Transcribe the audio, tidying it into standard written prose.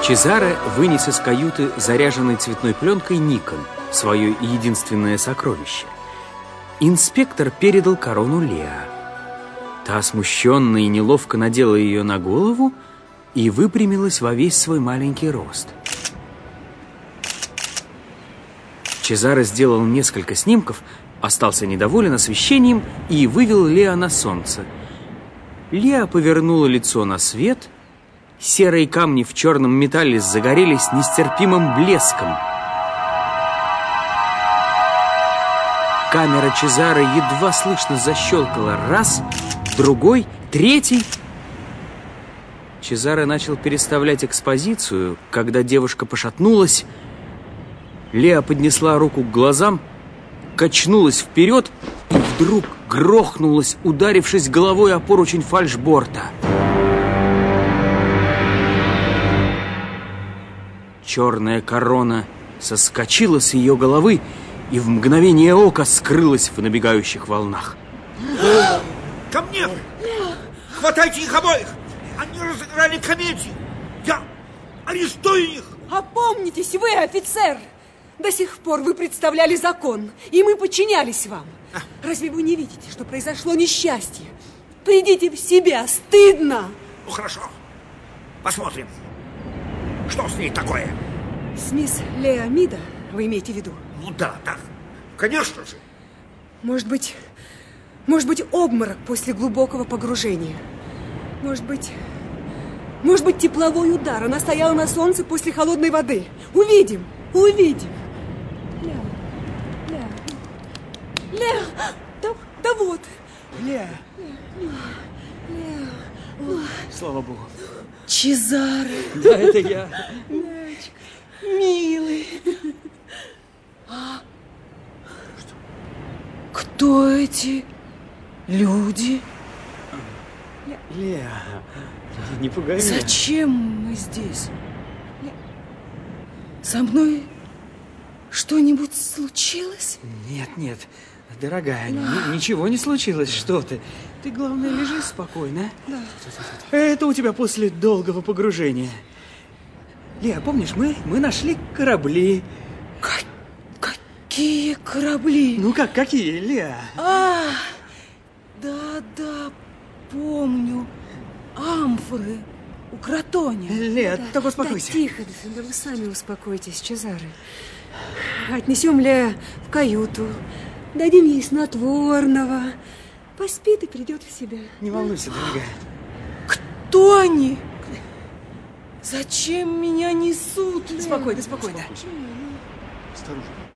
Чезаре вынес из каюты заряженной цветной пленкой Никон, свое единственное сокровище. Инспектор передал корону Леа. Та смущенно и неловко надела ее на голову и выпрямилась во весь свой маленький рост. Чезаре сделал несколько снимков, остался недоволен освещением и вывел Леа на солнце. Леа повернула лицо на свет. Серые камни в черном металле загорелись нестерпимым блеском. Камера Чезаре едва слышно защелкала раз, другой, третий. Чезаре начал переставлять экспозицию, когда девушка пошатнулась. Леа поднесла руку к глазам, качнулась вперед и вдруг грохнулась, ударившись головой о поручень фальшборта. Черная корона соскочила с ее головы и в мгновение ока скрылась в набегающих волнах. Ко мне! Хватайте их обоих! Они разыграли комедию! Я арестую их! Опомнитесь вы, офицер! До сих пор вы представляли закон, и мы подчинялись вам. Разве вы не видите, что произошло несчастье? Придите в себя, стыдно! Ну, хорошо. Посмотрим. Что с ней такое? С мисс Леа Мида, вы имеете в виду? Ну да, так. Конечно же. Может быть, обморок после глубокого погружения. Может быть, тепловой удар. Она стояла на солнце после холодной воды. Увидим. Леа, да вот. Леа. Слава Богу. Чезаре. Да, это я. Милый. Кто эти люди? Леа, не пугай меня. Зачем мы здесь? Со мной что-нибудь случилось? Нет, дорогая, ничего не случилось, что ты. Ты, главное, лежи спокойно. Да. Это у тебя после долгого погружения. Леа, помнишь, мы нашли корабли. Какие корабли? Ну как, какие, Леа? Да, помню. Амфоры у Кротония. Леа, только успокойся. Да, тихо, да вы сами успокойтесь, Чезаре. Отнесем Леа в каюту, дадим ей снотворного. Поспит и придет в себя. Не волнуйся, дорогая. Кто они? Зачем меня несут? Спокойно. Осторожно.